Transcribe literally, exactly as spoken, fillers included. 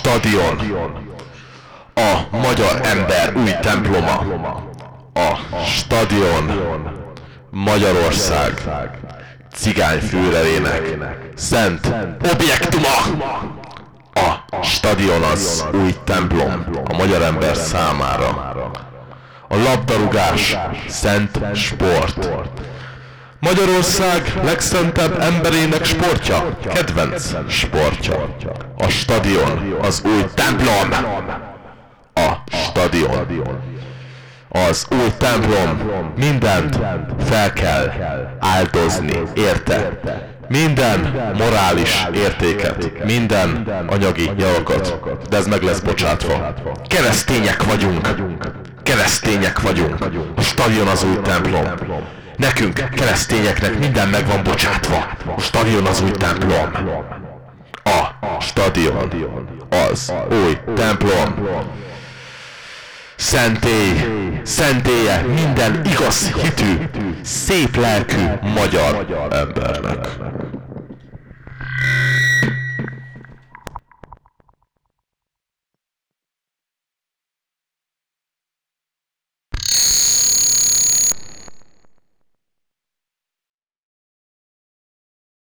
stadion, a magyar ember új temploma, a stadion, Magyarország cigány fűrerének szent objektuma. A stadion az új templom a magyar ember számára. A labdarúgás szent sport. Magyarország legszentebb emberének sportja, kedvenc sportja. A stadion az új templom. A stadion az új templom. Mindent fel kell áldozni érte. Minden morális értéket, minden anyagi javakat, de ez meg lesz bocsátva. Keresztények vagyunk. Keresztények vagyunk. A stadion az új templom. Nekünk, keresztényeknek minden meg van bocsátva. A stadion az új templom. A stadion az új templom. Szentély, szentélye minden igaz hitű, szép lelkű magyar embernek.